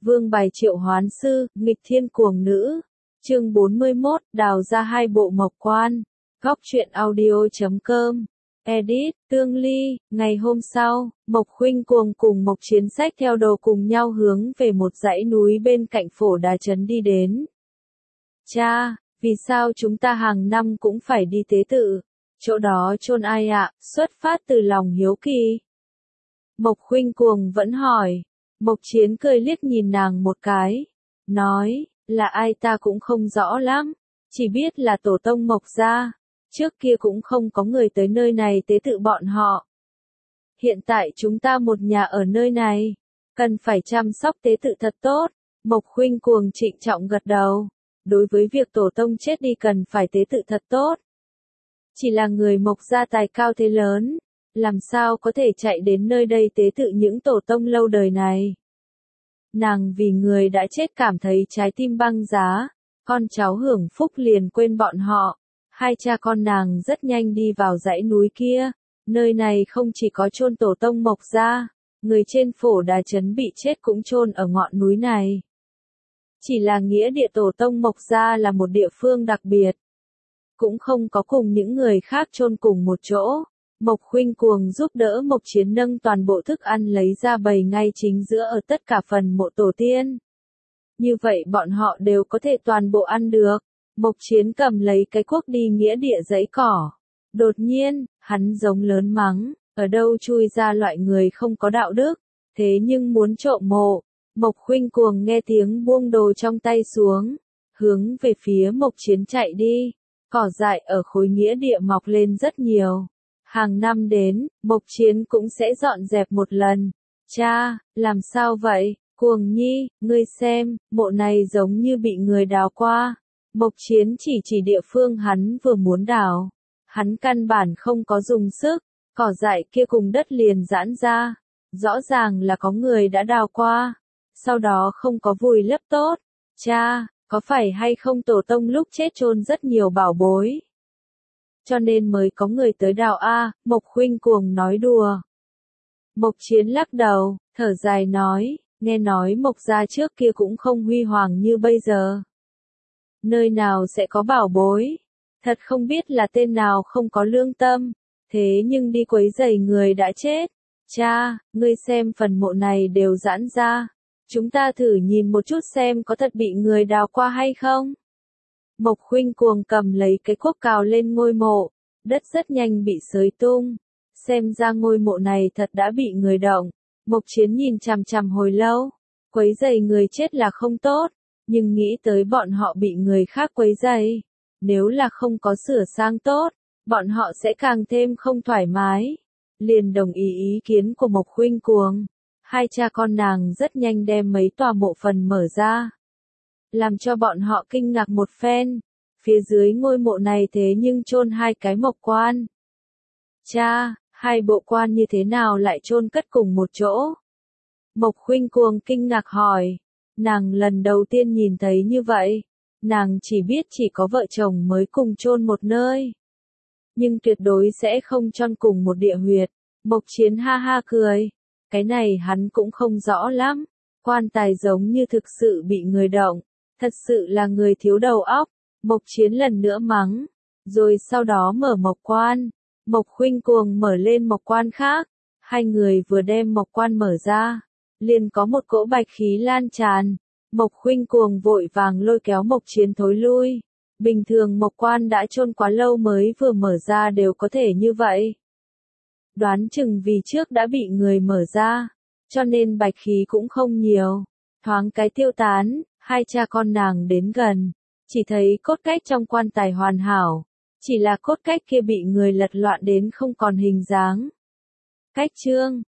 Vương bài triệu hoán sư, nghịch thiên cuồng nữ. Chương 41, đào ra hai bộ mộc quan. Góc truyện audio.com. Edit, Tương Ly. Ngày hôm sau, Mộc Khuynh Cuồng cùng Mộc Chiến xách theo đồ cùng nhau hướng về một dãy núi bên cạnh Phổ Đà Trấn đi đến. Cha, vì sao chúng ta hàng năm cũng phải đi tế tự? Chỗ đó chôn ai ạ? Xuất phát từ lòng hiếu kỳ. Mộc Khuynh Cuồng vẫn hỏi. Mộc Chiến cười liếc nhìn nàng một cái, nói, là ai ta cũng không rõ lắm, chỉ biết là tổ tông Mộc gia, trước kia cũng không có người tới nơi này tế tự bọn họ. Hiện tại chúng ta một nhà ở nơi này, cần phải chăm sóc tế tự thật tốt. Mộc Khuynh Cuồng trịnh trọng gật đầu, đối với việc tổ tông chết đi cần phải tế tự thật tốt. Chỉ là người Mộc gia tài cao thế lớn, làm sao có thể chạy đến nơi đây tế tự những tổ tông lâu đời này. Nàng vì người đã chết cảm thấy trái tim băng giá, con cháu hưởng phúc liền quên bọn họ. Hai cha con nàng rất nhanh đi vào dãy núi kia, nơi này không chỉ có chôn tổ tông Mộc gia, người trên Phổ Đà Trấn bị chết cũng chôn ở ngọn núi này. Chỉ là nghĩa địa tổ tông Mộc gia là một địa phương đặc biệt, cũng không có cùng những người khác chôn cùng một chỗ. Mộc Khuynh Cuồng giúp đỡ Mộc Chiến nâng toàn bộ thức ăn lấy ra bày ngay chính giữa ở tất cả phần mộ tổ tiên. Như vậy bọn họ đều có thể toàn bộ ăn được. Mộc Chiến cầm lấy cái cuốc đi nghĩa địa dãy cỏ. Đột nhiên, hắn giống lớn mắng, ở đâu chui ra loại người không có đạo đức, thế nhưng muốn trộm mộ. Mộc Khuynh Cuồng nghe tiếng buông đồ trong tay xuống, hướng về phía Mộc Chiến chạy đi. Cỏ dại ở khối nghĩa địa mọc lên rất nhiều. Hàng năm đến, Mộc Chiến cũng sẽ dọn dẹp một lần. Cha, làm sao vậy? Cuồng nhi, ngươi xem, mộ này giống như bị người đào qua. Mộc Chiến chỉ địa phương hắn vừa muốn đào. Hắn căn bản không có dùng sức, cỏ dại kia cùng đất liền giãn ra. Rõ ràng là có người đã đào qua. Sau đó không có vùi lấp tốt. Cha, có phải hay không tổ tông lúc chết chôn rất nhiều bảo bối? Cho nên mới có người tới đào a. Mộc Khuynh Cuồng nói đùa. Mộc Chiến lắc đầu, thở dài nói, nghe nói Mộc gia trước kia cũng không huy hoàng như bây giờ. Nơi nào sẽ có bảo bối? Thật không biết là tên nào không có lương tâm, thế nhưng đi quấy rầy người đã chết. Cha, ngươi xem phần mộ này đều giãn ra, chúng ta thử nhìn một chút xem có thật bị người đào qua hay không. Mộc Khuynh Cuồng cầm lấy cái cuốc cào lên ngôi mộ, đất rất nhanh bị xới tung. Xem ra ngôi mộ này thật đã bị người động. Mộc Chiến nhìn chằm chằm hồi lâu, quấy rầy người chết là không tốt, nhưng nghĩ tới bọn họ bị người khác quấy rầy, nếu là không có sửa sang tốt, bọn họ sẽ càng thêm không thoải mái. Liền đồng ý kiến của Mộc Khuynh Cuồng. Hai cha con nàng rất nhanh đem mấy tòa mộ phần mở ra, làm cho bọn họ kinh ngạc một phen. Phía dưới ngôi mộ này thế nhưng chôn hai cái mộc quan. Cha, hai bộ quan như thế nào lại chôn cất cùng một chỗ? Mộc Khuynh Cuồng kinh ngạc hỏi. Nàng lần đầu tiên nhìn thấy như vậy. Nàng chỉ biết chỉ có vợ chồng mới cùng chôn một nơi, nhưng tuyệt đối sẽ không chôn cùng một địa huyệt. Mộc Chiến ha ha cười. Cái này hắn cũng không rõ lắm. Quan tài giống như thực sự bị người động. Thật sự là người thiếu đầu óc. Mộc Chiến lần nữa mắng, rồi sau đó mở mộc quan. Mộc Khuynh Cuồng mở lên mộc quan khác. Hai người vừa đem mộc quan mở ra, liền có một cỗ bạch khí lan tràn. Mộc Khuynh Cuồng vội vàng lôi kéo Mộc Chiến thối lui. Bình thường mộc quan đã chôn quá lâu mới vừa mở ra đều có thể như vậy. Đoán chừng vì trước đã bị người mở ra, cho nên bạch khí cũng không nhiều. Thoáng cái tiêu tán, hai cha con nàng đến gần. Chỉ thấy cốt cách trong quan tài hoàn hảo, chỉ là cốt cách kia bị người lật loạn đến không còn hình dáng. Cách chương,